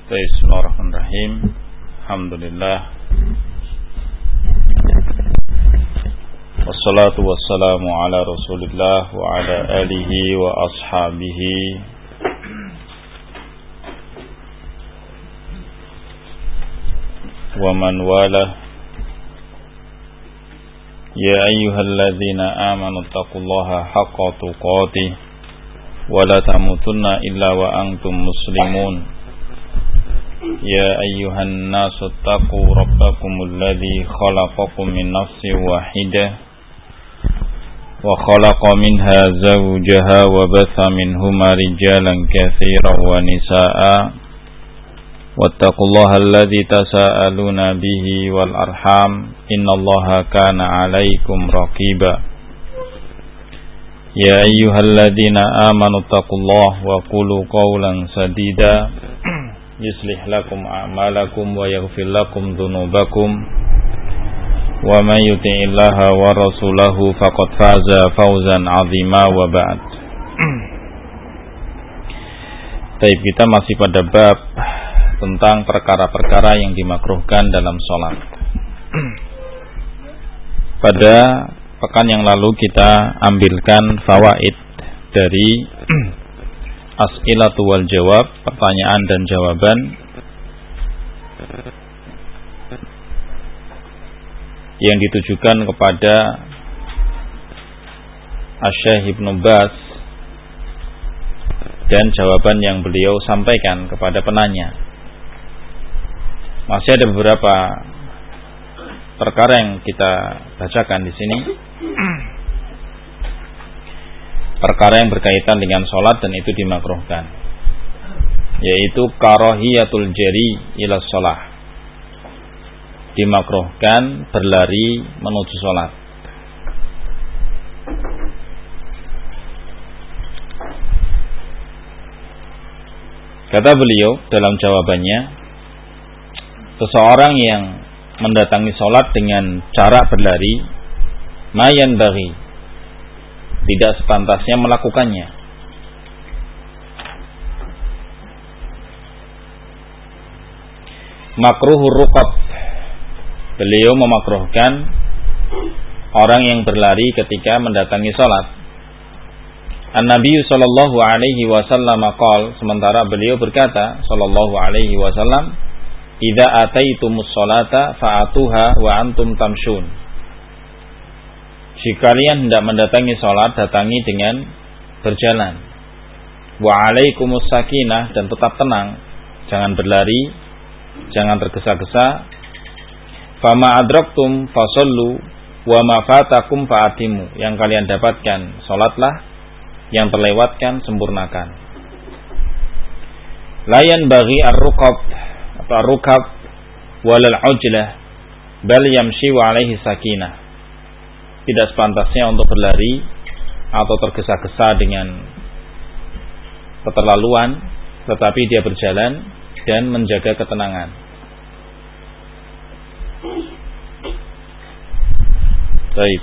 Bismillahirrahmanirrahim. Alhamdulillah. Wassalatu wassalamu ala Rasulillah wa ala alihi wa ashabihi wa man wala. Ya ayyuhalladzina amanu taqullaha haqqa tuqatih wa la tamutunna illa wa antum muslimun. Ya ayyuhan nasu taqu rabbakumul ladzi khalaqakum min nafsin wahidah wa khalaqa minha zawjaha wa batha minhuma rijalan katsiran wa nisaa'a wattaqullaha alladzi tasaaluna bihi wal arham innallaha kana 'alaikum raqiba. Ya ayyuhalladzina amanu taqullaha wa qulu qawlan sadida yuslih lakum a'malakum wa yaghfir lakum dhunubakum wa man yuti'illaha wa rasulahu faqad faza fawzan 'azima wa ba'd. Baik, kita masih pada bab tentang perkara-perkara yang dimakruhkan dalam sholat. Pada pekan yang lalu kita ambilkan fawaid dari As'ilatu wal jawab, pertanyaan dan jawaban yang ditujukan kepada Asy-Syaikh Ibnu Baz dan jawaban yang beliau sampaikan kepada penanya. Masih ada beberapa perkara yang kita bacakan di sini. Perkara yang berkaitan dengan sholat dan itu dimakruhkan, yaitu karahiyatul jari ila sholah, dimakruhkan berlari menuju sholat. Kata beliau dalam jawabannya, seseorang yang mendatangi sholat dengan cara berlari, mayan bagi, tidak sepantasnya melakukannya. Makruhur ruqab, beliau memakruhkan orang yang berlari ketika mendatangi salat. An-Nabi sallallahu alaihi wasallam qala, sementara beliau berkata sallallahu alaihi wasallam, idza ataitumus salata fa'atuha wa antum tamshun. Jika kalian hendak mendatangi sholat, datangi dengan berjalan. Wa alaikumus sakinah, dan tetap tenang, jangan berlari, jangan tergesa-gesa. Fama adraktum fasallu wa ma fatakum fa'atimu. Yang kalian dapatkan sholatlah, yang terlewatkan sempurnakan. Layan bagi ar-ruqab atau ar-rukab walal ujlah bal yamshi wa alaihi sakinah. Tidak sepantasnya untuk berlari atau tergesa-gesa dengan keterlaluan, tetapi dia berjalan dan menjaga ketenangan. Baik.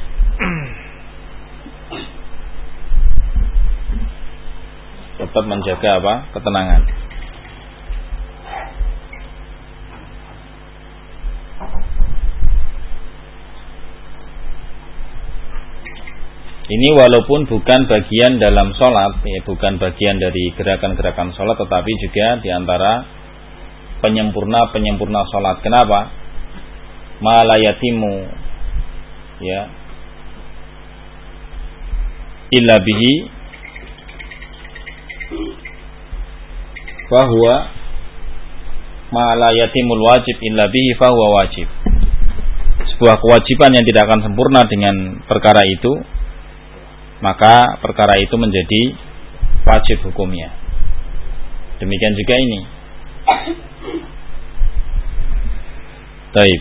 Tetap menjaga apa? Ketenangan. Ini walaupun bukan bagian dalam sholat, ya, bukan bagian dari gerakan-gerakan sholat, tetapi juga diantara penyempurna sholat. Kenapa? Malayatimu, ya, illa bihi, fahuwa malayatimul wajib illa bihi fahuwa wajib. Sebuah kewajiban yang tidak akan sempurna dengan perkara itu, maka perkara itu menjadi wajib hukumnya. Demikian juga ini. Baik.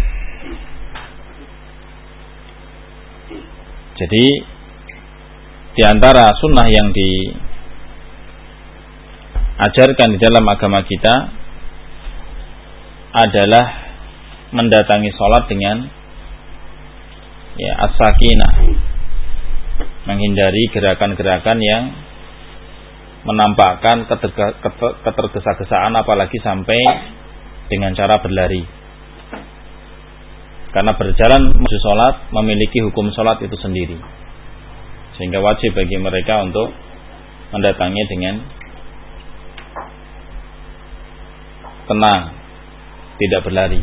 Jadi di antara sunnah yang diajarkan di dalam agama kita adalah mendatangi sholat dengan as-sakinah, menghindari gerakan-gerakan yang menampakkan ketergesa-gesaan, apalagi sampai dengan cara berlari. Karena berjalan menuju sholat memiliki hukum sholat itu sendiri, sehingga wajib bagi mereka untuk mendatangi dengan tenang, tidak berlari.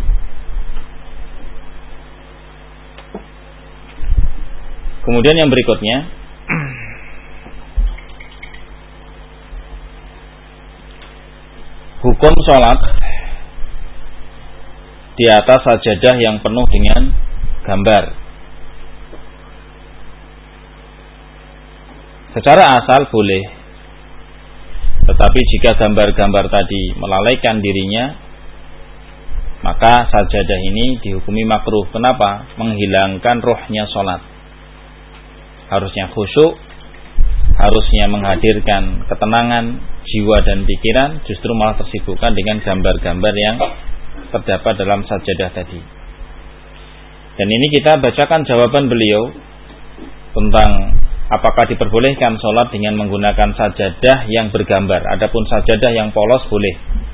Kemudian yang berikutnya, hukum sholat di atas sajadah yang penuh dengan gambar. Secara asal boleh, tetapi jika gambar-gambar tadi melalaikan dirinya, maka sajadah ini dihukumi makruh. Kenapa? Menghilangkan ruhnya sholat. Harusnya khusyuk, harusnya menghadirkan ketenangan jiwa dan pikiran, justru malah tersibukkan dengan gambar-gambar yang terdapat dalam sajadah tadi. Dan ini kita bacakan jawaban beliau tentang apakah diperbolehkan sholat dengan menggunakan sajadah yang bergambar. Adapun sajadah yang polos boleh.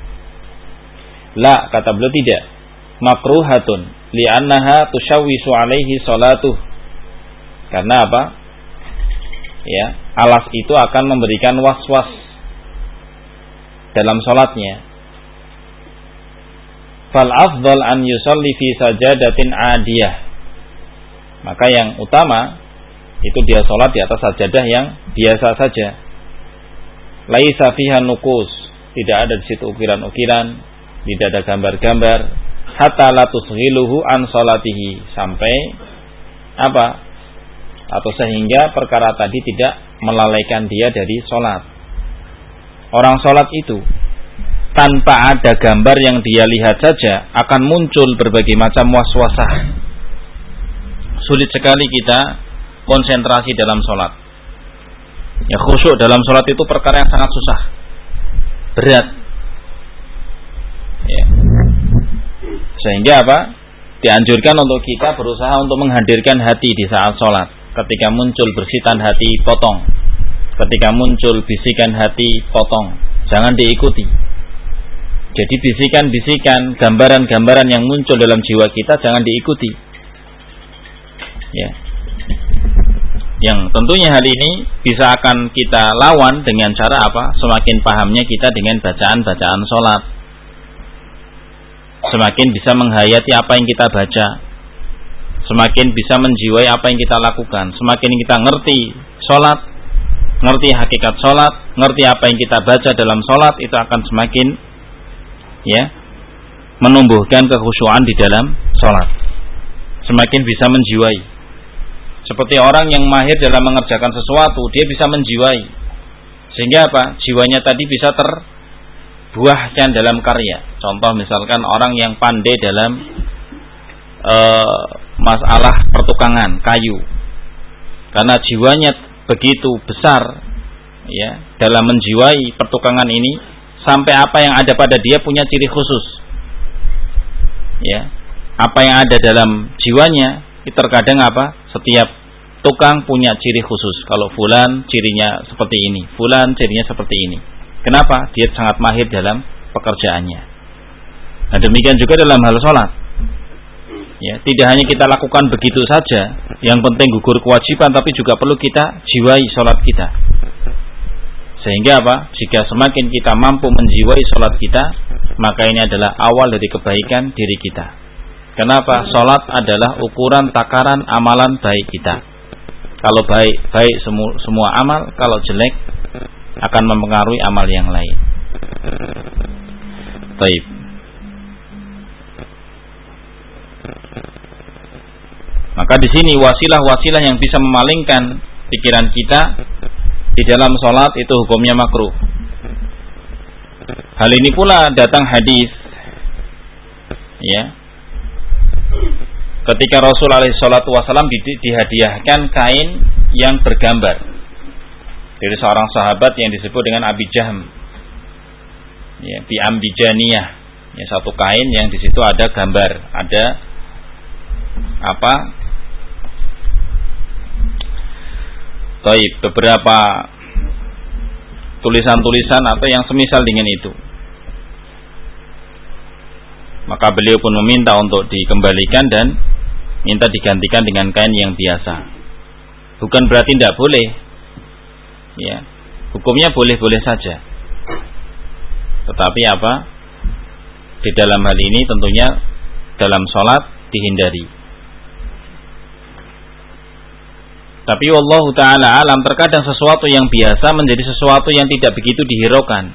La, kata beliau tidak. Makruhatun li'annaha tusyawwisu alaihi sholatuh. Karena apa? Ya, alas itu akan memberikan was-was dalam sholatnya. Fal afdal an yusalli fi sajadatin adiyah. Maka yang utama itu dia sholat di atas sajadah yang biasa saja. Laisa fiha nuqus, tidak ada di situ ukiran-ukiran, tidak ada gambar-gambar. Hatta la tusghiluhu an sholatihi, sampai apa? Atau sehingga perkara tadi tidak melalaikan dia dari sholat. Orang sholat itu tanpa ada gambar yang dia lihat saja akan muncul berbagai macam waswasah. Sulit sekali kita konsentrasi dalam sholat. Ya, khusyuk dalam sholat itu perkara yang sangat susah, berat. Ya. Sehingga apa? Dianjurkan untuk kita berusaha untuk menghadirkan hati di saat sholat. Ketika muncul bersitan hati, potong. Ketika muncul bisikan hati, potong. Jangan diikuti. Jadi bisikan-bisikan, gambaran-gambaran yang muncul dalam jiwa kita jangan diikuti. Ya. Yang tentunya hal ini bisa akan kita lawan dengan cara apa? Semakin pahamnya kita dengan bacaan-bacaan sholat, semakin bisa menghayati apa yang kita baca, semakin bisa menjiwai apa yang kita lakukan. Semakin kita ngerti sholat, ngerti hakikat sholat, ngerti apa yang kita baca dalam sholat, itu akan semakin menumbuhkan kekhusyuan di dalam sholat. Semakin bisa menjiwai. Seperti orang yang mahir dalam mengerjakan sesuatu, dia bisa menjiwai. Sehingga apa? Jiwanya tadi bisa terbuahkan dalam karya. Contoh misalkan orang yang pandai dalam masalah pertukangan kayu. Karena jiwanya begitu besar ya dalam menjiwai pertukangan ini, sampai apa yang ada pada dia punya ciri khusus. Ya. Apa yang ada dalam jiwanya terkadang apa? Setiap tukang punya ciri khusus. Kalau fulan cirinya seperti ini, fulan cirinya seperti ini. Kenapa? Dia sangat mahir dalam pekerjaannya. Nah, demikian juga dalam hal sholat. Ya, tidak hanya kita lakukan begitu saja, yang penting gugur kewajiban, tapi juga perlu kita jiwai sholat kita. Sehingga apa? Jika semakin kita mampu menjiwai sholat kita, maka ini adalah awal dari kebaikan diri kita. Kenapa? Sholat adalah ukuran takaran amalan baik kita. Kalau baik semua amal, kalau jelek akan mempengaruhi amal yang lain. Baik. Maka di sini wasilah-wasilah yang bisa memalingkan pikiran kita di dalam sholat itu hukumnya makruh. Hal ini pula datang hadis, ya. Ketika Rasul SAW dihadiahkan kain yang bergambar dari seorang sahabat yang disebut dengan Abi Jahm, ya, bi ambijaniyah, ya, satu kain yang di situ ada gambar, ada apa? Beberapa tulisan-tulisan atau yang semisal dengan itu. Maka beliau pun meminta untuk dikembalikan dan minta digantikan dengan kain yang biasa. Bukan berarti tidak boleh, ya, hukumnya boleh-boleh saja. Tetapi apa? Di dalam hal ini tentunya dalam sholat dihindari. Tapi wallahu ta'ala alam, terkadang sesuatu yang biasa menjadi sesuatu yang tidak begitu dihiraukan.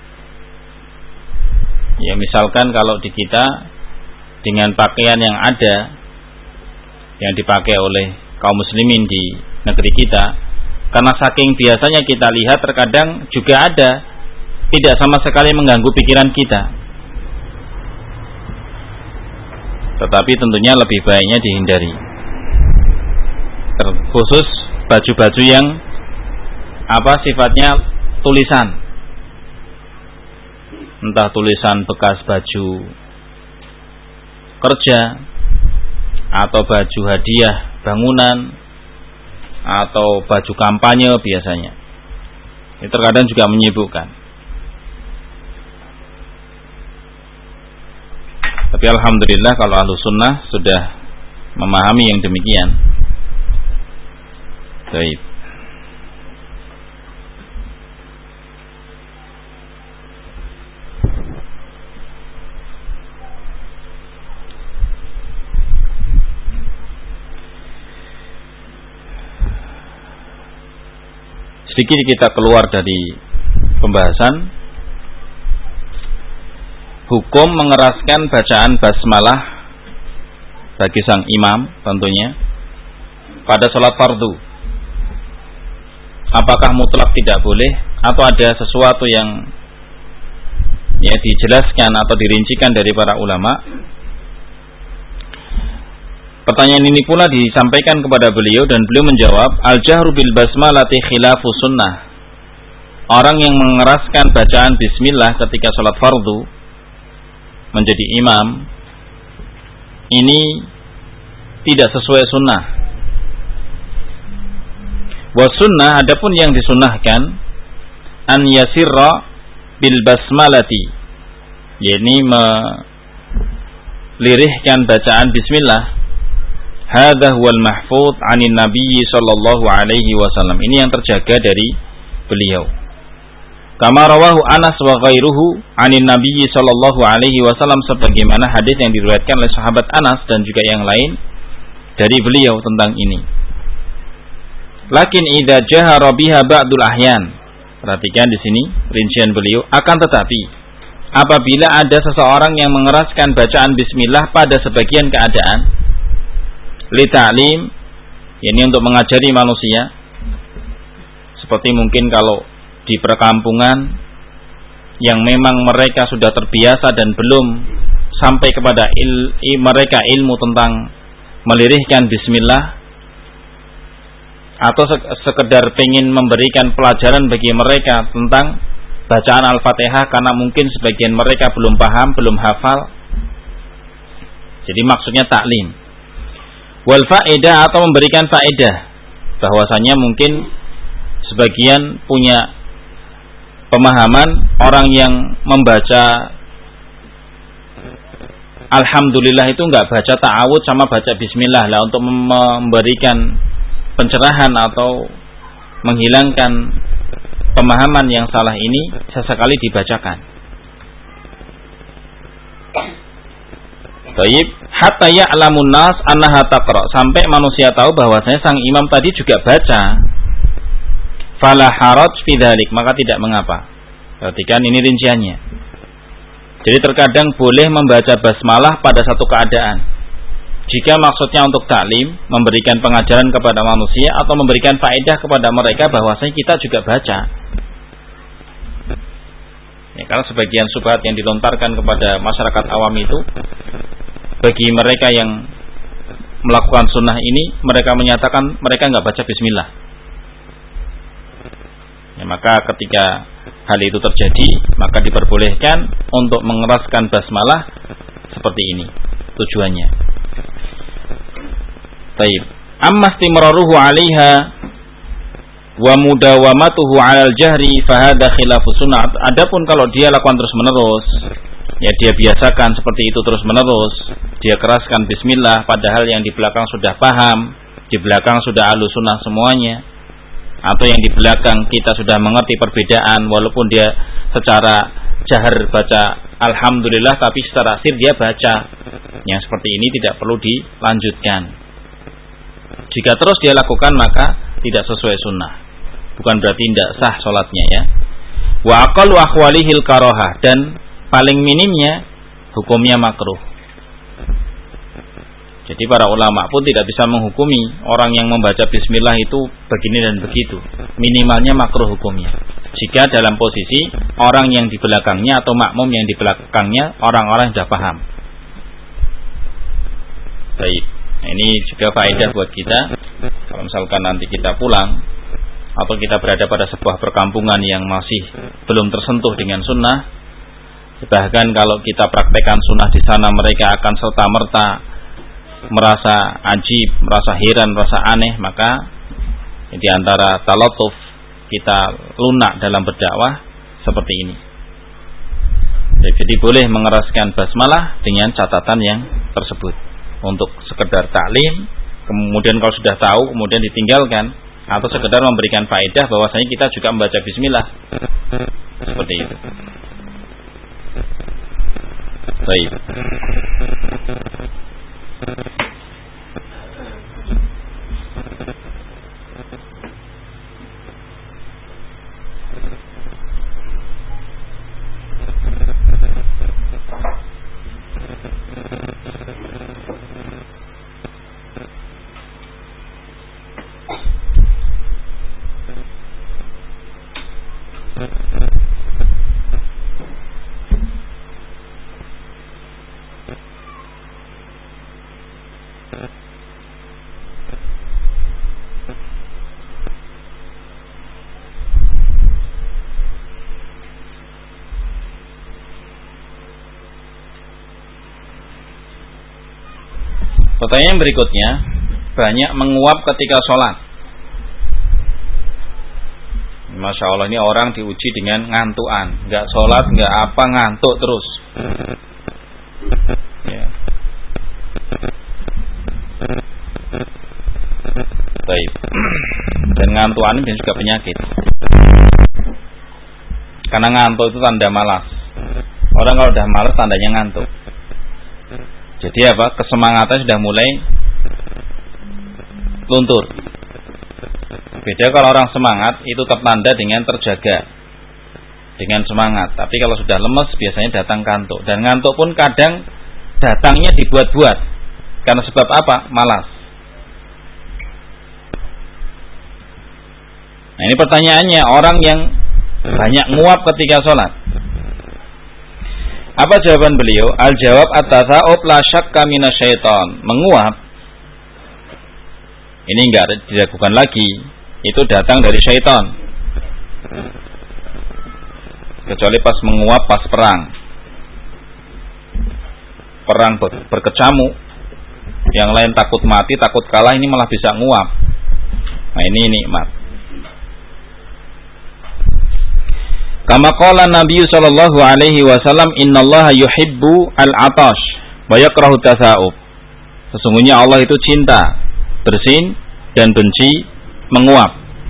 Ya, misalkan kalau di kita dengan pakaian yang ada yang dipakai oleh kaum muslimin di negeri kita, karena saking biasanya kita lihat, terkadang juga ada tidak sama sekali mengganggu pikiran kita. Tetapi tentunya lebih baiknya dihindari. Khusus baju-baju yang sifatnya tulisan, entah tulisan bekas baju kerja atau baju hadiah bangunan atau baju kampanye biasanya. Ini terkadang juga menyibukkan. Tapi alhamdulillah kalau ahlu sunnah sudah memahami yang demikian. Baik. Sedikit kita keluar dari pembahasan hukum mengeraskan bacaan basmalah bagi sang imam tentunya pada sholat fardu. Apakah mutlak tidak boleh atau ada sesuatu yang dijelaskan atau dirincikan dari para ulama? Pertanyaan ini pula disampaikan kepada beliau dan beliau menjawab, al-jahru bil basmalati khilafu sunnah. Orang yang mengeraskan bacaan bismillah ketika salat fardu menjadi imam ini tidak sesuai sunnah. Wa sunnah, adapun yang disunnahkan, an yasirra bil basmalati, yakni melirihkan bacaan bismillah. Hadza huwal mahfuz 'anin nabiy sallallahu alaihi wasallam. Ini yang terjaga dari beliau. Kama rawahu Anas wa ghairuhu 'anin nabiy sallallahu alaihi wasallam, sebagaimana hadis yang diriwayatkan oleh sahabat Anas dan juga yang lain dari beliau tentang ini. Lakin idza jahara biha ba'dul ahyan. Perhatikan di sini rincian beliau, akan tetapi apabila ada seseorang yang mengeraskan bacaan bismillah pada sebagian keadaan, li ta'lim, ini untuk mengajari manusia, seperti mungkin kalau di perkampungan yang memang mereka sudah terbiasa dan belum sampai kepada mereka ilmu tentang melirihkan bismillah, atau sekedar pengen memberikan pelajaran bagi mereka tentang bacaan Al-Fatihah karena mungkin sebagian mereka belum paham, belum hafal. Jadi maksudnya taklim. Wal faedah, atau memberikan faedah, bahwasanya mungkin sebagian punya pemahaman orang yang membaca alhamdulillah itu enggak baca ta'awud sama baca bismillah lah, untuk memberikan pencerahan atau menghilangkan pemahaman yang salah ini sesekali dibacakan. Baik, hatta ya'lamun nas annaha taqra, sampai manusia tahu bahwasanya sang imam tadi juga baca. Fala haraj fi dzalik, maka tidak mengapa. Perhatikan ini rinciannya. Jadi terkadang boleh membaca basmalah pada satu keadaan, jika maksudnya untuk taklim, memberikan pengajaran kepada manusia atau memberikan faedah kepada mereka bahwasanya kita juga baca. Ya, karena sebagian syubhat yang dilontarkan kepada masyarakat awam itu, bagi mereka yang melakukan sunnah ini, mereka menyatakan mereka nggak baca bismillah. Ya, maka ketika hal itu terjadi, maka diperbolehkan untuk mengeraskan basmalah seperti ini tujuannya. Baik, amma istimraruhu 'alaiha, Wa mudawamatuhu 'alal jahri fahada khilafu sunnah. Adapun kalau dia lakukan terus-menerus, ya dia biasakan seperti itu terus-menerus, dia keraskan bismillah padahal yang di belakang sudah paham, di belakang sudah ahlu sunnah semuanya, atau yang di belakang kita sudah mengerti perbedaan walaupun dia secara jahar baca alhamdulillah tapi secara sir dia baca. Yang seperti ini tidak perlu dilanjutkan. Jika terus dia lakukan maka tidak sesuai sunnah. Bukan berarti tidak sah sholatnya ya. Wa aqallu ahwalihil karohah, dan paling minimnya hukumnya makruh. Jadi para ulama pun tidak bisa menghukumi orang yang membaca bismillah itu begini dan begitu. Minimalnya makruh hukumnya. Jika dalam posisi orang yang di belakangnya atau makmum yang di belakangnya orang-orang yang sudah paham. Baik, ini juga faedah buat kita. Kalau misalkan nanti kita pulang atau kita berada pada sebuah perkampungan yang masih belum tersentuh dengan sunnah, bahkan kalau kita praktekkan sunnah di sana mereka akan serta-merta merasa ajib, merasa heran, merasa aneh, maka di antara talatuf kita lunak dalam berdakwah seperti ini. Jadi boleh mengeraskan basmalah dengan catatan yang tersebut untuk sekedar taklim, kemudian kalau sudah tahu kemudian ditinggalkan, atau sekedar memberikan faedah bahwasanya kita juga membaca bismillah. Seperti itu. Baik. Pertanyaan berikutnya, banyak menguap ketika sholat. Masya Allah, ini orang diuji dengan ngantuan, nggak sholat, nggak apa, ngantuk terus. Ya. Baik. Dan ngantuan ini juga penyakit. Karena ngantuk itu tanda malas. Orang kalau udah malas tandanya ngantuk. Jadi apa? Kesemangatan sudah mulai luntur. Beda kalau orang semangat itu tertanda dengan terjaga, dengan semangat. Tapi kalau sudah lemes biasanya datang kantuk. Dan ngantuk pun kadang datangnya dibuat-buat. Karena sebab apa? Malas. Nah ini pertanyaannya, orang yang banyak nguap ketika sholat. Apa jawaban beliau? Al-jawab at-tasa'ub la syakka minasyaiton. Menguap ini enggak diragukan lagi, itu datang dari syaitan. Kecuali pas menguap pas perang berkecamuk, yang lain takut mati, takut kalah, ini malah bisa nguap. Nah ini nikmat. Kama qala Nabi sallallahu alaihi wasallam, innallaha yuhibbu al-atash wa yakrahu tasa'ub. Sesungguhnya Allah itu cinta bersin dan benci menguap.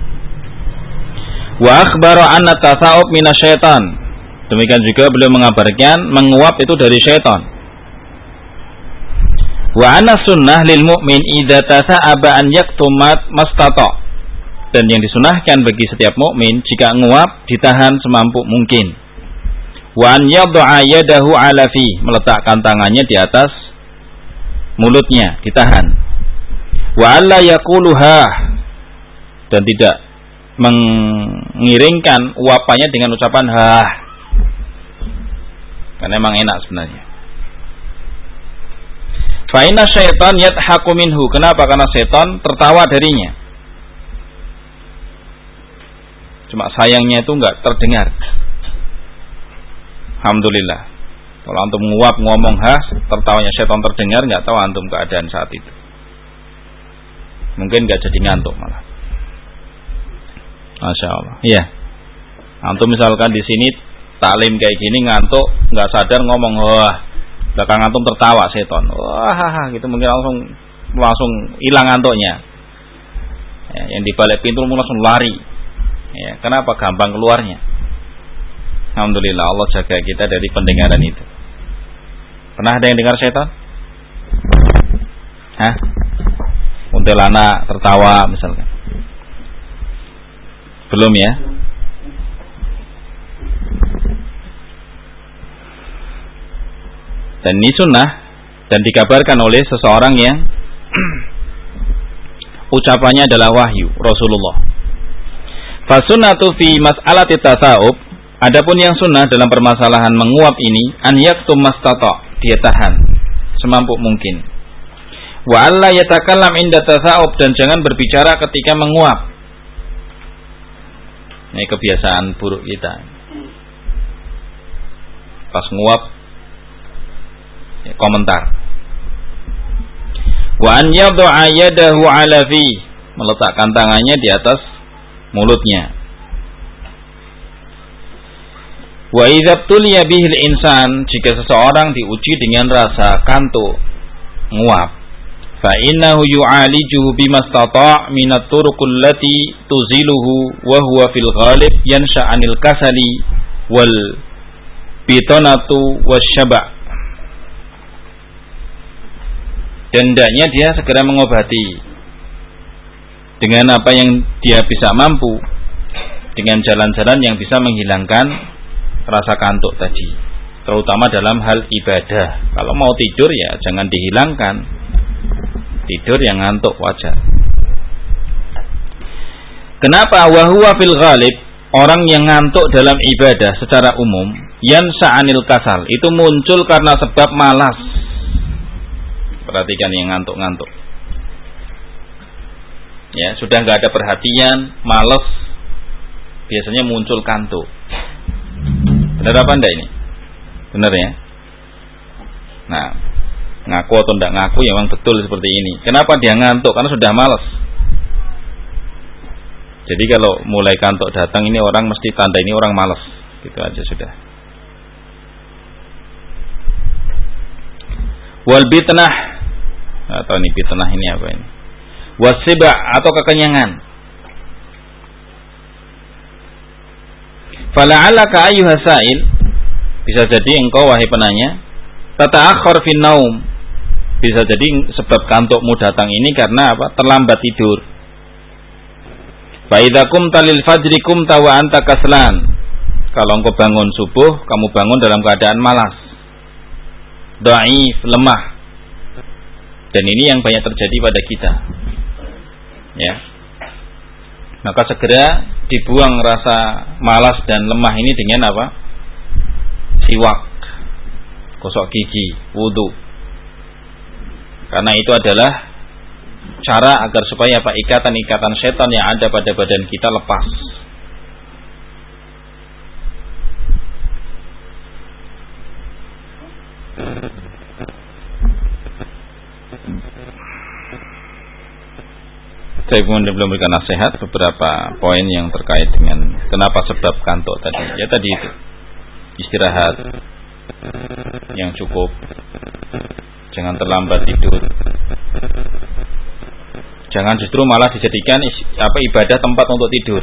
Wa akhbara anna tasa'ub minasyaitan. Demikian juga beliau mengabarkan menguap itu dari syaitan. Wa anna sunnah lil mu'min idza tasa'aba an yaktumat mastata. Dan yang disunahkan bagi setiap mukmin jika nguap ditahan semampu mungkin. Wa an yad'a yadahu 'ala fi, meletakkan tangannya di atas mulutnya, ditahan. Wa alla yaquluha, dan tidak mengiringkan uapannya dengan ucapan ha. Karena memang enak sebenarnya. Fa inna syaitan yadhaku minhu. Kenapa? Karena setan tertawa darinya. Cuma sayangnya itu enggak terdengar. Alhamdulillah. Kalau antum nguap ngomong tertawanya setan terdengar, enggak tahu antum keadaan saat itu. Mungkin enggak jadi ngantuk malah. Masya Allah. Iya. Antum misalkan di sini taklim kayak gini ngantuk, nggak sadar ngomong, wah, belakang antum tertawa seton, wah, gitu mungkin langsung hilang ngantuknya. Ya, yang di balik pintu langsung lari. Ya, kenapa? Gampang keluarnya. Alhamdulillah Allah jaga kita dari pendengaran itu. Pernah ada yang dengar setan? Hah? Kuntilanak tertawa misalkan. Belum ya? Dan ini sunnah dan dikabarkan oleh seseorang yang ucapannya adalah wahyu Rasulullah. Fasunnatu fi mas'alati tasawuf, adapun yang sunnah dalam permasalahan menguap ini, an yaktum mastata, dia tahan semampu mungkin. Wa alla yatakallam inda tasawuf, dan jangan berbicara ketika menguap. Ini kebiasaan buruk kita. Pas nguap ya, komentar. Wa an yad'a yadahu 'ala fi, meletakkan tangannya di atas mulutnya. Wa idza tuliya bihil insan, jika seseorang diuji dengan rasa kantuk, nguap, fa innahu yu'alijuhu bimastata' min at-turuqil lati tuziluhu wa huwa fil ghalib yansha 'anil kasali wal bitanatu wasyaba'. Dan hendaknya dia segera mengobati dengan apa yang dia bisa mampu, dengan jalan-jalan yang bisa menghilangkan rasa kantuk tadi, terutama dalam hal ibadah. Kalau mau tidur ya jangan dihilangkan, tidur yang ngantuk wajar. Kenapa? Wa huwa fil ghalib, orang yang ngantuk dalam ibadah secara umum, yansa anil kasal, itu muncul karena sebab malas. Perhatikan yang ngantuk-ngantuk. Ya, sudah nggak ada perhatian, malas, biasanya muncul kantuk. Benar apa enggak ini? Benar ya? Nah, ngaku atau enggak ngaku ya memang betul seperti ini. Kenapa dia ngantuk? Karena sudah malas. Jadi kalau mulai kantuk datang ini orang mesti tanda ini orang malas. Gitu aja sudah. Wal bitnah, atau ini bitnah ini apa ini? Wasiba, atau kekenyangan. Fala'alaka ayyuha sa'il, bisa jadi engkau wahai penanya, tata'akhkhar fin naum, bisa jadi sebab kantukmu datang ini karena apa? Terlambat tidur. Fa idza qumta lil fajri qumta wa anta kaslan, kalau engkau bangun subuh, kamu bangun dalam keadaan malas, dhaif, lemah. Dan ini yang banyak terjadi pada kita. Ya. Maka segera dibuang rasa malas dan lemah ini dengan apa? Siwak, gosok gigi, wudu. Karena itu adalah cara agar supaya apa? Ikatan-ikatan setan yang ada pada badan kita lepas. Saya belum memberikan nasihat beberapa poin yang terkait dengan kenapa sebab kantuk tadi. Ya tadi itu, istirahat yang cukup, jangan terlambat tidur, jangan justru malah dijadikan ibadah tempat untuk tidur.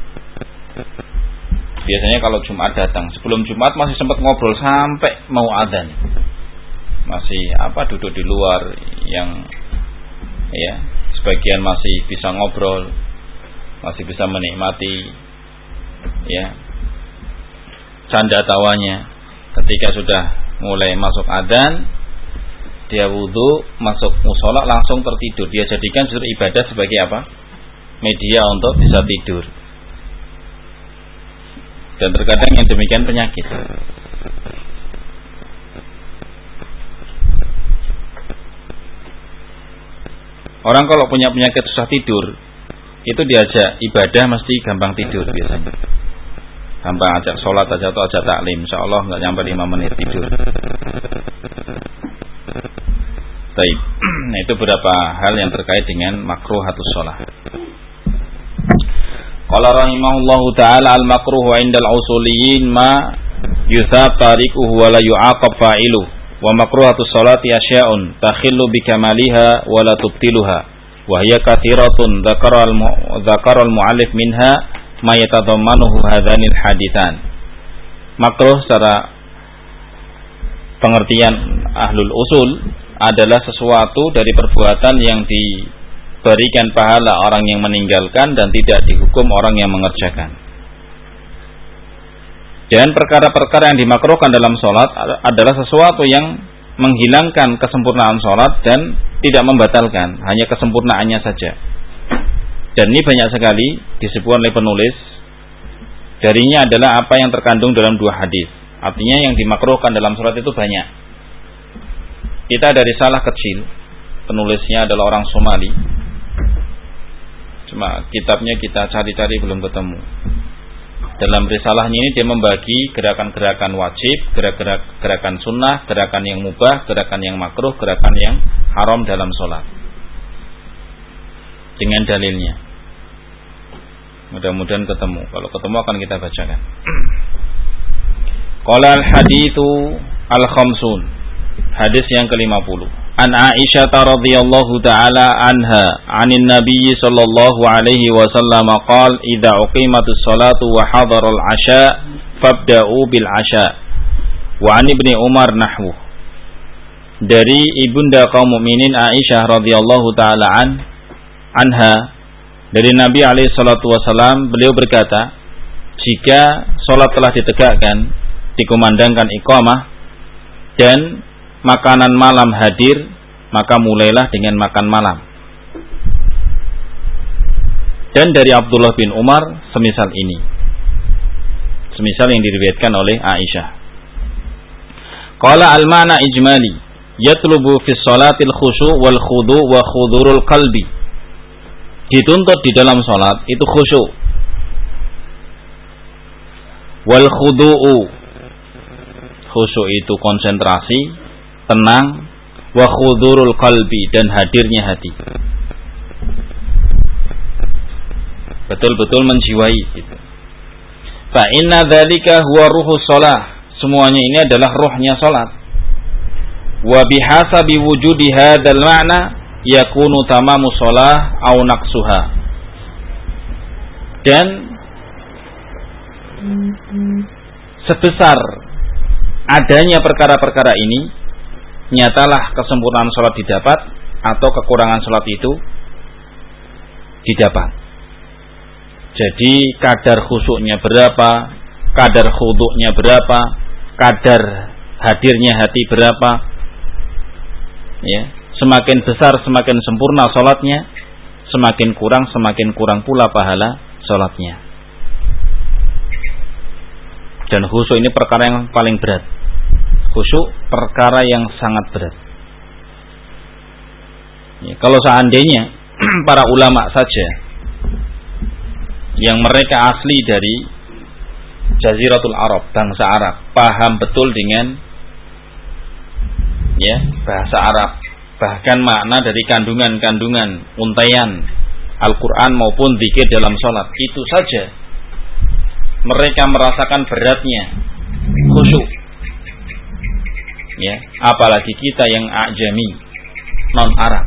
Biasanya kalau Jumat datang, sebelum Jumat masih sempat ngobrol sampai mau adzan, masih duduk di luar, yang ya sebagian masih bisa ngobrol, masih bisa menikmati ya canda tawanya. Ketika sudah mulai masuk adzan, dia wudu, masuk musola, langsung tertidur. Dia jadikan justru ibadah sebagai apa? Media untuk bisa tidur. Dan terkadang yang demikian penyakit. Orang kalau punya penyakit susah tidur, itu diajak ibadah mesti gampang tidur biasanya. Gampang ajak sholat aja atau ajak taklim, insya Allah nggak nyampe 5 menit tidur. Baik, nah itu beberapa hal yang terkait dengan makruhatus sholat. Qala rahimahullahu ta'ala al-makruhu 'indal usuliyyin ma yusab tarikuhu wa la yu'aqab fa'iluhu wa makruhatus salati asya'un takhillu bikamaliha wa la tubtiluha wa hiya katsiratun dzakara al-mu'allif minha ma yatadammanuhu hadhanil haditsan. Makruh secara pengertian ahlul usul adalah sesuatu dari perbuatan yang diberikan pahala orang yang meninggalkan dan tidak dihukum orang yang mengerjakan. Dan perkara-perkara yang dimakruhkan dalam sholat adalah sesuatu yang menghilangkan kesempurnaan sholat dan tidak membatalkan, hanya kesempurnaannya saja. Dan ini banyak sekali disebutkan oleh penulis. Darinya adalah apa yang terkandung dalam dua hadis. Artinya yang dimakruhkan dalam sholat itu banyak. Kita ada risalah kecil, penulisnya adalah orang Somali. Cuma kitabnya kita cari-cari belum ketemu. Dalam risalahnya ini dia membagi gerakan-gerakan wajib, gerakan sunnah, gerakan yang mubah, gerakan yang makruh, gerakan yang haram dalam sholat, dengan dalilnya. Mudah-mudahan ketemu. Kalau ketemu akan kita bacakan. Qala al-haditsu al-khamsun. Hadis yang ke-50. An Aisyah radhiyallahu ta'ala anha 'anil nabiy sallallahu alaihi wasallam qala idza uqimatus salatu wa hadara al-'asha fabda'u bil 'asha. Wa 'an Ibnu Umar nahwu. Dari ibunda kaum mukminin Aisyah radhiyallahu ta'ala anha, dari Nabi alaihi salatu wasallam, beliau berkata, jika salat telah ditegakkan, dikumandangkan iqamah dan makanan malam hadir, maka mulailah dengan makan malam. Dan dari Abdullah bin Umar semisal ini, semisal yang diriwayatkan oleh Aisyah. Qala al-ma'na ijmali yatlubu fi sholatil khusyu' wal khudu' wa khudurul qalbi. Dituntut di dalam salat itu khusyuk, wal khudu'u, khusyuk itu konsentrasi, tenang, wa khudurul qalbi, dan hadirnya hati, betul-betul menjiwai gitu. Fa inna dzalika huwa ruhus shalah, semuanya ini adalah ruhnya salat. Wa bihasabi wujudi hadzal ma'na yakunu tamamu shalah au naqsuha. Dan sebesar adanya perkara-perkara ini, nyatalah kesempurnaan salat didapat atau kekurangan salat itu didapat. Jadi kadar khusyuknya berapa, kadar khudu'nya berapa, kadar hadirnya hati berapa, ya. Semakin besar semakin sempurna salatnya, semakin kurang pula pahala salatnya. Dan khusyuk ini perkara yang paling berat. Khusyuk perkara yang sangat berat. Ya, kalau seandainya para ulama saja yang mereka asli dari Jaziratul Arab, bangsa Arab, paham betul dengan bahasa Arab, bahkan makna dari kandungan-kandungan untaian Al-Quran maupun zikir dalam sholat, itu saja mereka merasakan beratnya khusyuk. Ya, apalagi kita yang ajami, non Arab,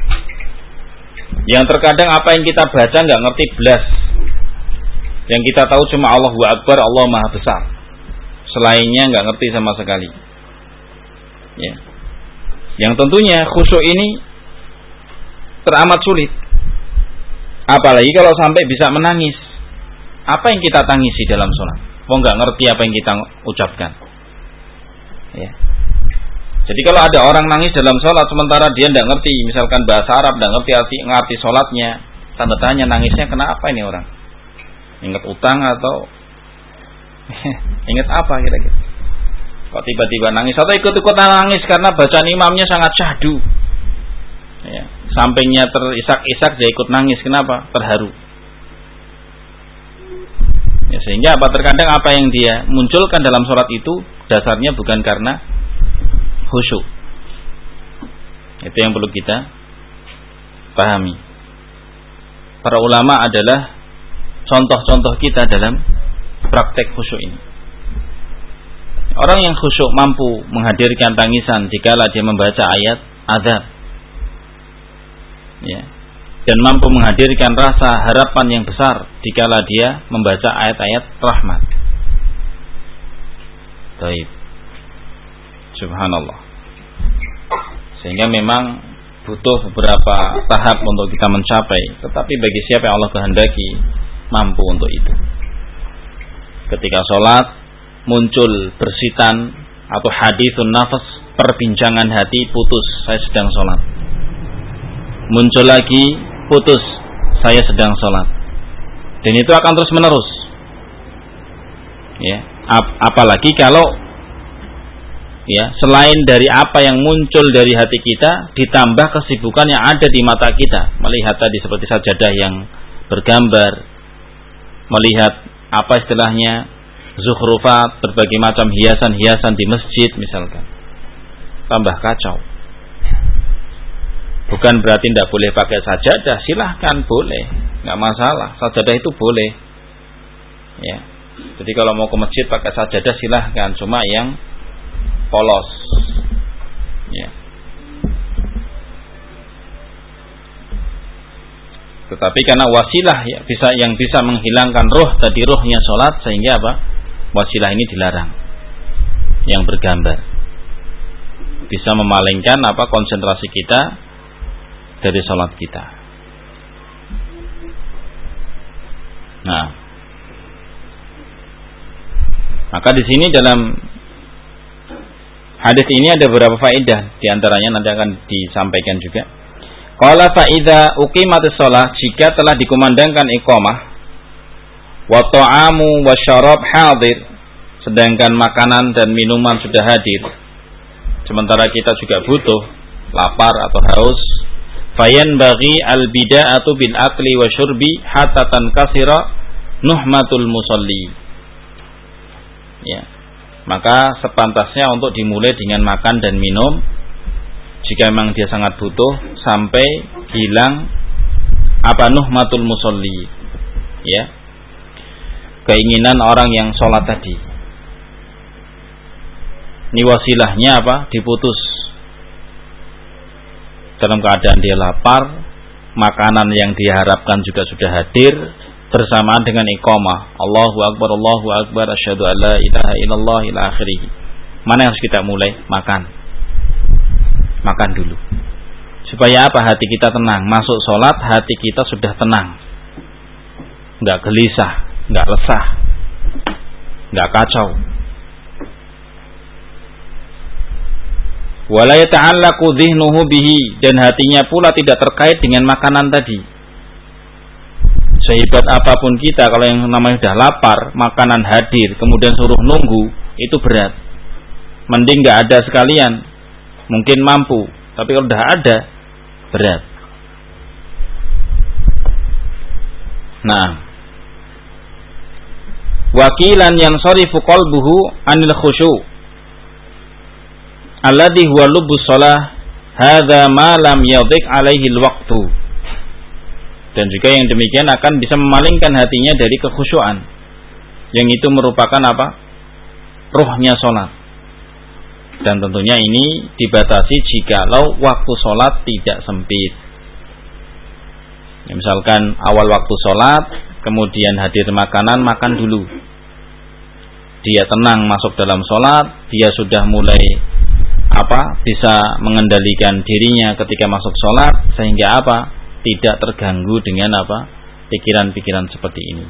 yang terkadang apa yang kita baca nggak ngerti belas, yang kita tahu cuma Allahu Akbar, Allah Maha Besar, selainnya nggak ngerti sama sekali. Ya, yang tentunya khusyuk ini teramat sulit, apalagi kalau sampai bisa menangis. Apa yang kita tangisi dalam sholat? Nggak ngerti apa yang kita ucapkan. Ya. Jadi kalau ada orang nangis dalam sholat sementara dia tidak ngerti, misalkan bahasa Arab, tidak ngerti sholatnya, tanda tanya, nangisnya kenapa ini orang? Ingat utang atau ingat apa kira-kira? Kok tiba-tiba nangis? Atau ikut-ikutan nangis karena bacaan imamnya sangat syahdu, ya, sampingnya terisak-isak dia ikut nangis. Kenapa? Terharu. Ya, sehingga terkadang apa yang dia munculkan dalam sholat itu dasarnya bukan karena khusyuk. Itu yang perlu kita pahami. Para ulama adalah contoh-contoh kita dalam praktek khusyuk ini. Orang yang khusyuk mampu menghadirkan tangisan jikalau dia membaca ayat azab, ya, dan mampu menghadirkan rasa harapan yang besar jikalau dia membaca ayat-ayat rahmat. Baik, subhanallah. Sehingga memang butuh beberapa tahap untuk kita mencapai, tetapi bagi siapa yang Allah kehendaki mampu untuk itu. Ketika sholat muncul bersitan atau hadithun nafas, perbincangan hati, putus, saya sedang sholat. Muncul lagi, putus, saya sedang sholat. Dan itu akan terus menerus, ya. Apalagi kalau, ya, selain dari apa yang muncul dari hati kita, ditambah kesibukan yang ada di mata kita, melihat tadi seperti sajadah yang bergambar, melihat apa istilahnya zukhrufat, berbagai macam hiasan-hiasan di masjid misalkan, tambah kacau. Bukan berarti tidak boleh pakai sajadah, silahkan, boleh, nggak masalah, sajadah itu boleh, ya. Jadi kalau mau ke masjid pakai sajadah silahkan, cuma yang polos, ya. Tetapi karena wasilah, ya, yang bisa menghilangkan roh tadi, rohnya sholat, sehingga apa? Wasilah ini dilarang. Yang bergambar bisa memalingkan apa? Konsentrasi kita dari sholat kita. Nah, maka di sini dalam hadis ini ada beberapa faedah, di antaranya nanti akan disampaikan juga. Qala fa idza uqimatis shalah, jika telah dikumandangkan iqamah, wa ta'amu wa syarab hadir, sedangkan makanan dan minuman sudah hadir, sementara kita juga butuh, lapar atau haus, fayanbaghi al bida'atu bil akli wa syurbi hatta tankasira nuhmatul musalli, ya. Maka sepantasnya untuk dimulai dengan makan dan minum jika memang dia sangat butuh, sampai hilang apa? Nuhmatul musalli, ya, keinginan orang yang sholat tadi. Ini wasilahnya apa? Diputus dalam keadaan dia lapar, makanan yang diharapkan juga sudah hadir, bersamaan dengan iqamah, Allahu Akbar, asyhadu an la ilaha illallah ila akhirih. Mana yang harus kita mulai? Makan dulu. Supaya apa? Hati kita tenang. Masuk sholat, hati kita sudah tenang, nggak gelisah, nggak resah, nggak kacau. Wala yata'allaqu dhihnuhu bihi, dan hatinya pula tidak terkait dengan makanan tadi. Sehebat apapun kita, kalau yang namanya sudah lapar, makanan hadir, kemudian suruh nunggu, itu berat. Mending nggak ada sekalian, mungkin mampu. Tapi kalau sudah ada, berat. Nah, wakilan yansarifu qalbuhu anil khusyu' alladhi huwa lubbus shalah, hadza ma lam yadhiq alaihi alwaqtu. Dan juga yang demikian akan bisa memalingkan hatinya dari kekhusyuan, yang itu merupakan apa? Ruhnya sholat. Dan tentunya ini dibatasi jikalau waktu sholat tidak sempit. Ya, misalkan awal waktu sholat, kemudian hadir makanan, makan dulu. Dia tenang masuk dalam sholat, dia sudah mulai bisa mengendalikan dirinya ketika masuk sholat, sehingga tidak terganggu dengan pikiran-pikiran seperti ini.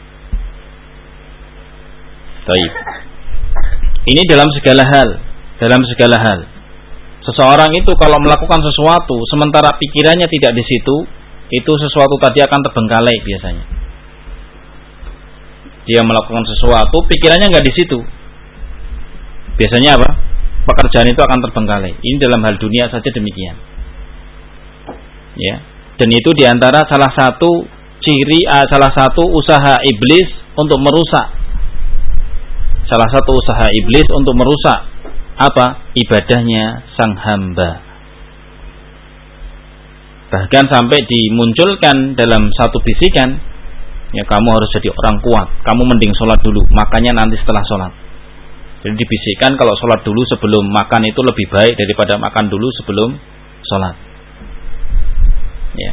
Baik. Ini dalam segala hal. Seseorang itu kalau melakukan sesuatu sementara pikirannya tidak di situ, itu sesuatu tadi akan terbengkalai biasanya. Dia melakukan sesuatu, pikirannya nggak di situ, biasanya pekerjaan itu akan terbengkalai. Ini dalam hal dunia saja demikian, ya. Dan itu diantara salah satu ciri, salah satu usaha iblis untuk merusak. Salah satu usaha iblis untuk merusak ibadahnya sang hamba. Bahkan sampai dimunculkan dalam satu bisikan, Ya, kamu harus jadi orang kuat. Kamu mending sholat dulu, makanya nanti setelah sholat. Jadi dibisikkan kalau sholat dulu sebelum makan itu lebih baik daripada makan dulu sebelum sholat. Ya.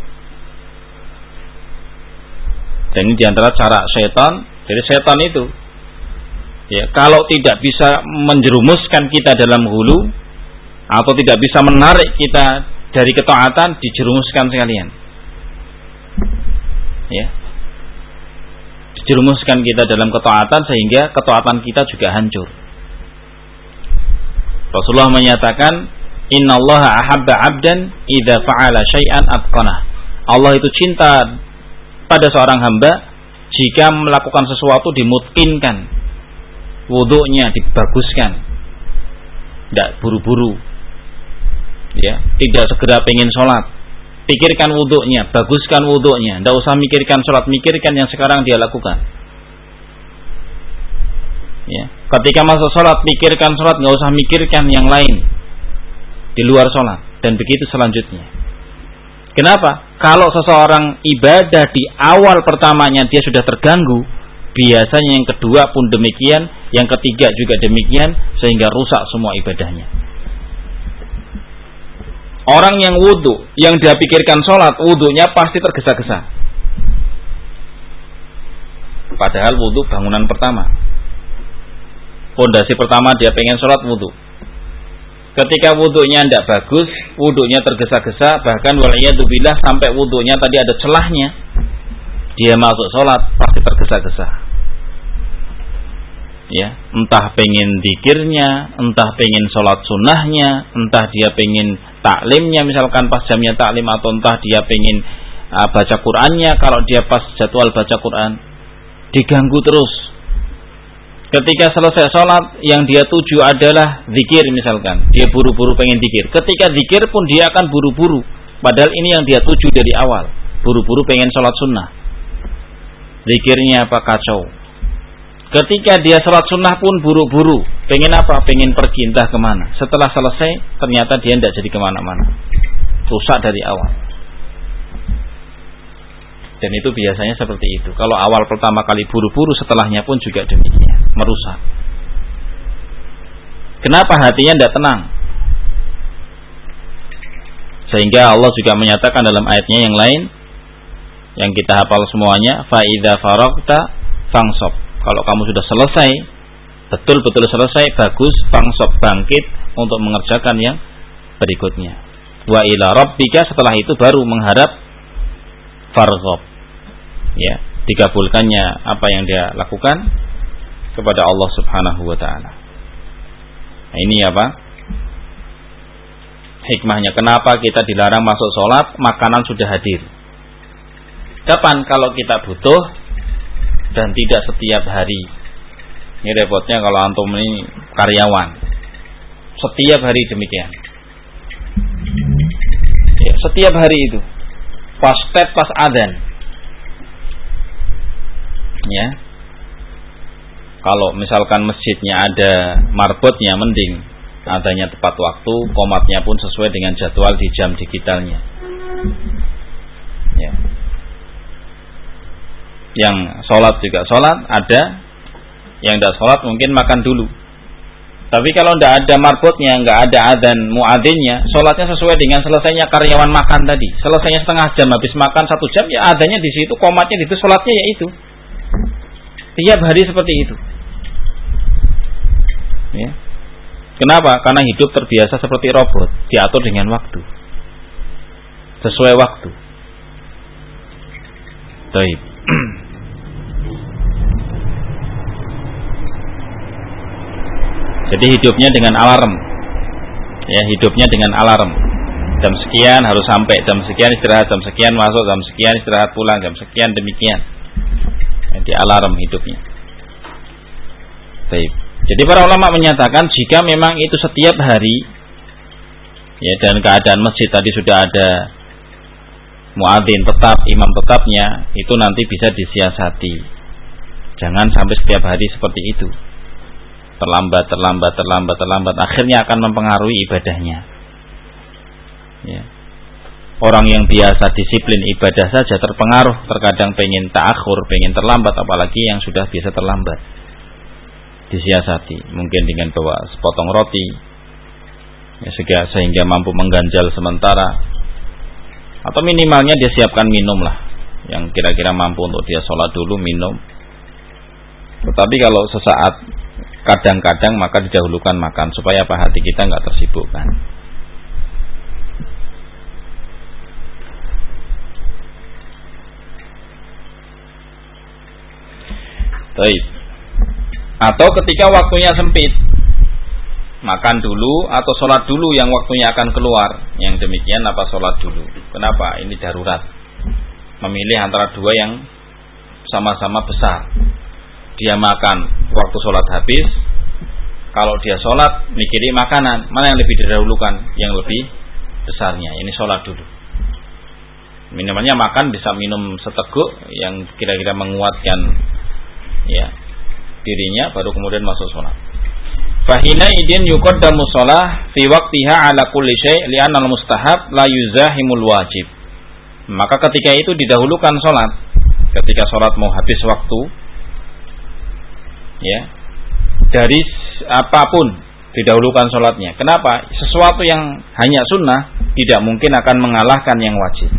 Dan ini diantara cara setan. Jadi setan itu, ya, kalau tidak bisa menjerumuskan kita dalam hulu atau tidak bisa menarik kita dari ketaatan, dijerumuskan sekalian. Ya. Dijerumuskan kita dalam ketaatan sehingga ketaatan kita juga hancur. Rasulullah menyatakan, "Innallaha ahabba 'abdan idza fa'ala syai'an atqanah." Allah itu cinta pada seorang hamba jika melakukan sesuatu dimutkinkan, wudunya dibaguskan, tidak buru-buru, ya, tidak segera pengen sholat, pikirkan wudunya, baguskan wudunya, tidak usah mikirkan sholat, mikirkan yang sekarang dia lakukan. Ya, ketika masuk sholat, pikirkan sholat, nggak usah mikirkan yang lain di luar sholat, dan begitu selanjutnya. Kenapa? Kalau seseorang ibadah di awal pertamanya dia sudah terganggu, biasanya yang kedua pun demikian, yang ketiga juga demikian, sehingga rusak semua ibadahnya. Orang yang wudu, yang dia pikirkan sholat, wudunya pasti tergesa-gesa. Padahal wudu bangunan pertama, pondasi pertama dia pengen sholat wudu. Ketika wudunya tidak bagus, wudunya tergesa-gesa, bahkan waliyadzubillah sampai wudunya tadi ada celahnya, dia masuk sholat pasti tergesa-gesa. Ya, entah pengen zikirnya, entah pengen sholat sunnahnya, entah dia pengen taklimnya, misalkan pas jamnya taklim, atau entah dia pengen baca Qur'annya, kalau dia pas jadwal baca Qur'an, diganggu terus. Ketika selesai sholat, yang dia tuju adalah zikir misalkan, dia buru-buru pengen zikir. Ketika zikir pun dia akan buru-buru, padahal ini yang dia tuju dari awal, buru-buru pengen sholat sunnah. Zikirnya apa kacau. Ketika dia sholat sunnah pun buru-buru, pengen apa? Pengen pergi entah kemana. Setelah selesai, ternyata dia tidak jadi kemana-mana, rusak dari awal. Dan itu biasanya seperti itu. Kalau awal pertama kali buru-buru, setelahnya pun juga demikian, merusak. Kenapa hatinya tidak tenang? Sehingga Allah juga menyatakan dalam ayatnya yang lain, yang kita hafal semuanya, fa idza faragta fangsab. Kalau kamu sudah selesai, betul-betul selesai, bagus, fangsab, bangkit untuk mengerjakan yang berikutnya. Wa ila rabbika, setelah itu baru mengharap farghab. Ya, dikabulkannya apa yang dia lakukan kepada Allah Subhanahu wa taala. Nah, ini apa? Hikmahnya kenapa kita dilarang masuk sholat, makanan sudah hadir. Kapan? Kalau kita butuh dan tidak setiap hari. Ini repotnya kalau antum ini karyawan. Setiap hari demikian. Ya, setiap hari itu. Pas tet, pas adzan. Ya, kalau misalkan masjidnya ada marbotnya, mending adanya tepat waktu, qomatnya pun sesuai dengan jadwal di jam digitalnya. Ya. Yang sholat juga sholat ada, yang tidak sholat mungkin makan dulu. Tapi kalau tidak ada marbotnya, nggak ada adzan muadzinnya, sholatnya sesuai dengan selesainya karyawan makan tadi. Selesainya setengah jam, habis makan 1 jam, ya adzannya di situ, qomatnya di situ, sholatnya ya itu. Tiap hari seperti itu. Ya. Kenapa? Karena hidup terbiasa seperti robot, diatur dengan waktu, sesuai waktu. Baik. Jadi hidupnya dengan alarm. Ya, hidupnya dengan alarm. Jam sekian harus sampai, jam sekian istirahat, jam sekian masuk, jam sekian istirahat pulang, jam sekian demikian. Di alarm hidupnya. Baik. Jadi para ulama menyatakan jika memang itu setiap hari, ya, dan keadaan masjid tadi sudah ada muadzin tetap, imam tetapnya, itu nanti bisa disiasati. Jangan sampai setiap hari seperti itu. Terlambat, akhirnya akan mempengaruhi ibadahnya. Ya. Orang yang biasa disiplin ibadah saja terpengaruh, terkadang pengen ta'akhur, pengen terlambat, apalagi yang sudah biasa terlambat. Disiasati, mungkin dengan bawa sepotong roti, ya, sehingga mampu mengganjal sementara, atau minimalnya dia siapkan minum lah, yang kira-kira mampu untuk dia sholat dulu minum. Tetapi kalau sesaat, kadang-kadang maka didahulukan makan, supaya apa, hati kita nggak tersibukkan. Baik. Atau ketika waktunya sempit, makan dulu atau sholat dulu yang waktunya akan keluar. Yang demikian apa sholat dulu? Kenapa? Ini darurat. Memilih antara dua yang sama-sama besar. Dia makan waktu sholat habis. Kalau dia sholat mikiri makanan, mana yang lebih didahulukan? Yang lebih besarnya. Ini sholat dulu. Minumannya makan, bisa minum seteguk yang kira-kira menguatkan ya dirinya, baru kemudian masuk sholat. Fahina idin yuqaddamu sholah fi waqtiha ala kulli syai' li'anna al-mustahab la yuzahimul wajib. Maka ketika itu didahulukan sholat, ketika sholat mau habis waktu, ya, dari apapun didahulukan sholatnya. Kenapa? Sesuatu yang hanya sunnah tidak mungkin akan mengalahkan yang wajib.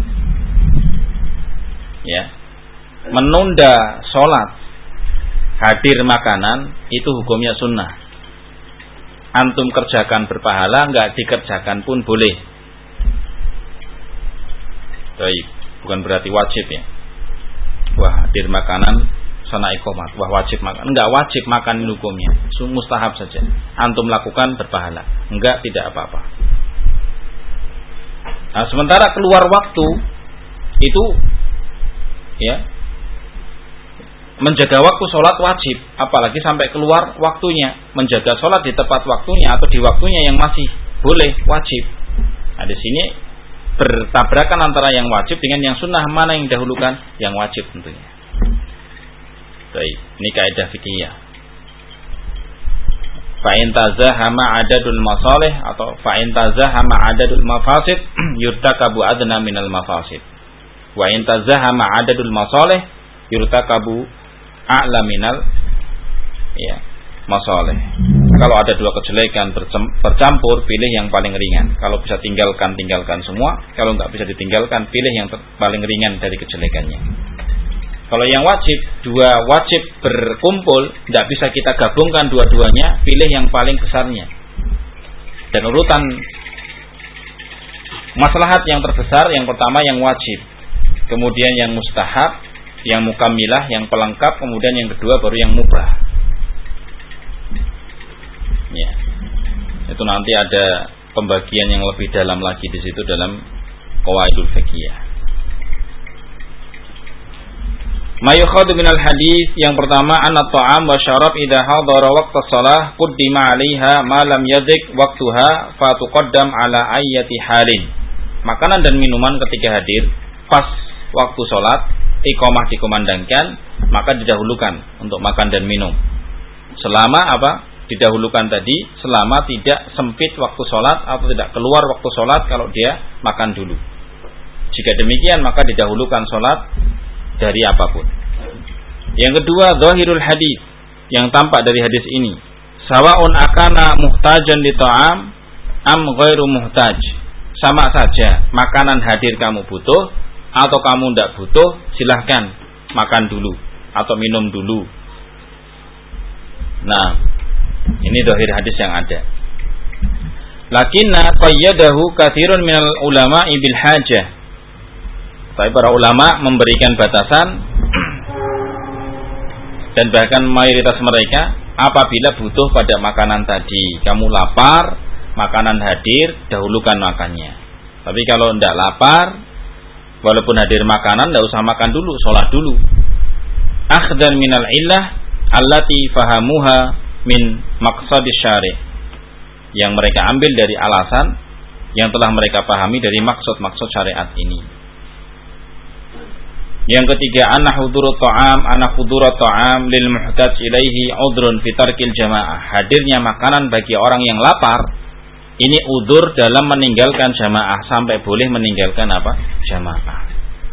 Ya, menunda sholat, hadir makanan, itu hukumnya sunnah. Antum kerjakan berpahala, enggak dikerjakan pun boleh. Baik, bukan berarti wajib ya. Wah, hadir makanan sana iqamah, wah wajib makan. Enggak wajib makan hukumnya, mustahab saja. Antum lakukan berpahala, enggak, tidak apa-apa. Nah, sementara keluar waktu itu ya, menjaga waktu sholat wajib, apalagi sampai keluar waktunya. Menjaga sholat di tepat waktunya atau di waktunya yang masih boleh, wajib. Nah, di sini bertabrakan antara yang wajib dengan yang sunnah. Mana yang didahulukan? Yang wajib tentunya. Baik, ini kaidah fikihiyah. Fa'in tazahama adadul masalih atau fa'in tazahama adadul mafasid yurtakabu adna minal mafasid. Wa in tazahama adadul masalih yurtakabu a'la minal ya masalih. Kalau ada dua kejelekan bercampur, pilih yang paling ringan. Kalau bisa tinggalkan semua. Kalau enggak bisa ditinggalkan, pilih yang paling ringan dari kejelekannya. Kalau yang wajib, dua wajib berkumpul, tidak bisa kita gabungkan dua-duanya, pilih yang paling besarnya. Dan urutan maslahat yang terbesar, yang pertama yang wajib, kemudian yang mustahab, yang mukamilah, yang pelengkap, kemudian yang kedua baru yang mubah. Ya, itu nanti ada pembagian yang lebih dalam lagi di situ dalam qawaidul fiqhiyah. Ma yukhadu minal hadis, yang pertama anna ta'am wa syarab idza hadara waqta shalah quddima 'alaiha ma lam yadhik waqtuha fa tuqaddam 'ala ayyati halin. Makanan dan minuman ketika hadir pas waktu salat, iqamah dikumandangkan, maka didahulukan untuk makan dan minum. Selama apa? Didahulukan tadi, selama tidak sempit waktu sholat atau tidak keluar waktu sholat kalau dia makan dulu. Jika demikian, maka didahulukan sholat dari apapun. Yang kedua, zahirul hadis, yang tampak dari hadis ini, sawa'un akana muhtajan li ta'am am ghairu muhtaj. Sama saja, makanan hadir kamu butuh atau kamu tidak butuh, silahkan makan dulu atau minum dulu. Nah, ini zahir hadis yang ada. Lakinna qayyadahu katsirun minal ulama bil hajah. Tapi para ulama memberikan batasan dan bahkan mayoritas mereka apabila butuh pada makanan tadi. Kamu lapar, makanan hadir, dahulukan makannya. Tapi kalau tidak lapar, walaupun hadir makanan, tidak usah makan dulu, sholat dulu. Akhdan minal illah allati fahamuha min maqsadis syari', yang mereka ambil dari alasan yang telah mereka pahami dari maksud-maksud syariat ini. Yang ketiga, anna hudurat ta'am lil muhtaj ilaihi udrun fi tarkil jamaah. Hadirnya makanan bagi orang yang lapar Ini udzur dalam meninggalkan jamaah, sampai boleh meninggalkan apa? Jamaah.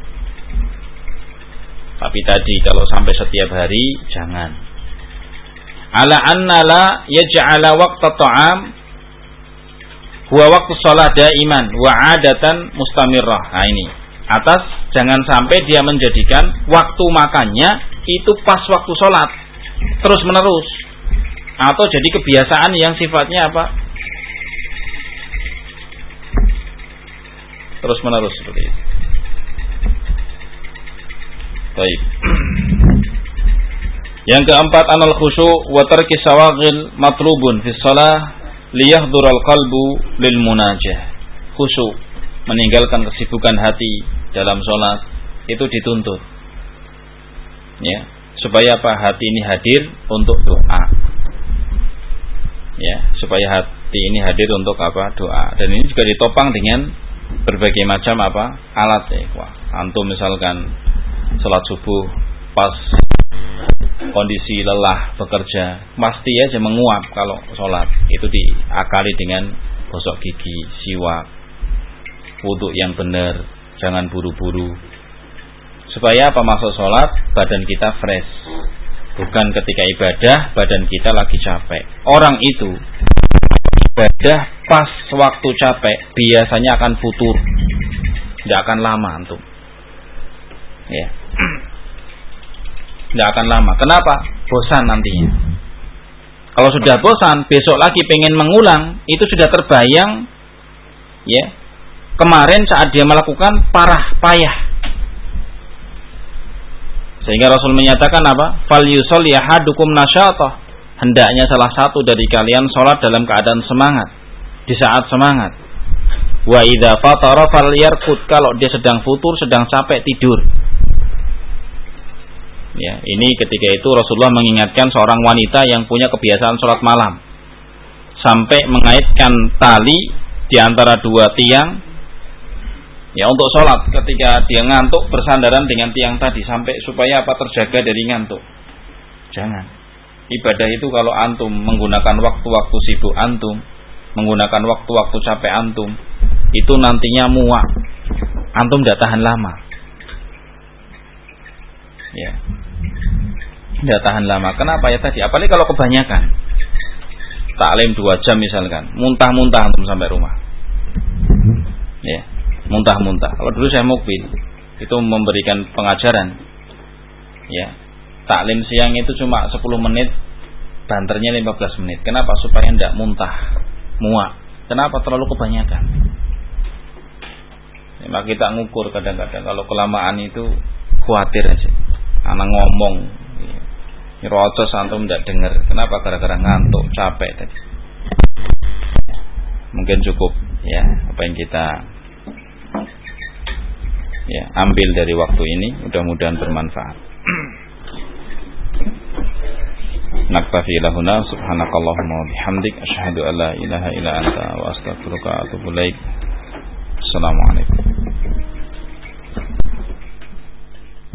Tapi tadi kalau sampai setiap hari jangan. Ala anna la yaj'ala waqta ta'am huwa waqtu shalah daiman wa 'adatan mustamirrah. Nah ini, atas jangan sampai dia menjadikan waktu makannya itu pas waktu sholat terus menerus, atau jadi kebiasaan yang sifatnya apa? Terus menerus seperti itu. Baik. Yang keempat, anal khusyu' wa tarki sawaghil matlubun fi shalah liyahdhural qalbu lil munajah. Khusyu', meninggalkan kesibukan hati dalam sholat, itu dituntut. Ya, supaya apa? Hati ini hadir untuk doa. Ya, supaya hati ini hadir untuk apa? Doa. Dan ini juga ditopang dengan berbagai macam apa? Alat ya. Wah, antum misalkan sholat subuh pas kondisi lelah bekerja, pasti aja menguap kalau sholat. Itu diakali dengan gosok gigi, siwak, wudu yang benar, jangan buru-buru. Supaya apa? Masuk sholat badan kita fresh. Bukan ketika ibadah badan kita lagi capek. Orang itu ibadah pas waktu capek biasanya akan futur, tidak akan lama antum. Ya, tidak akan lama. Kenapa? Bosan nantinya. Kalau sudah bosan, besok lagi pengen mengulang, itu sudah terbayang. Ya, kemarin saat dia melakukan payah. Sehingga Rasul menyatakan apa? Fal yusalli ahadukum nasyatah. Hendaknya salah satu dari kalian sholat dalam keadaan semangat, di saat semangat. Wa idza fatara falyarqud. Kalau dia sedang futur, sedang capek, tidur. Ya, ini ketika itu Rasulullah mengingatkan seorang wanita yang punya kebiasaan sholat malam, sampai mengaitkan tali di antara dua tiang, ya, untuk sholat. Ketika dia ngantuk, bersandaran dengan tiang tadi, sampai supaya apa? Terjaga dari ngantuk. Jangan. Ibadah itu kalau antum menggunakan waktu-waktu sibuk antum, menggunakan waktu-waktu capek antum, itu nantinya muak. Antum tidak tahan lama. Ya, tidak tahan lama. Kenapa? Ya tadi, apalagi kalau kebanyakan. Taklim 2 jam misalkan, muntah-muntah antum sampai rumah. Ya, muntah-muntah. Kalau dulu saya mukbil, itu memberikan pengajaran. Ya, taklim siang itu cuma 10 menit, banternya 15 menit. Kenapa? Supaya tidak muntah, muak. Kenapa? Terlalu kebanyakan. Ya, maka kita ngukur kadang-kadang kalau kelamaan itu khawatir aja. Anak ngomong, nyerocos antum tidak dengar. Kenapa? Gara-gara ngantuk, capek tadi. Mungkin cukup ya apa yang kita ya ambil dari waktu ini, mudah-mudahan bermanfaat. Naktafi lahuna subhanakallahumma wa bihamdik asyhadu an la ilaha illa anta wa astaghfiruka wa atubu ilaik. Assalamualaikum.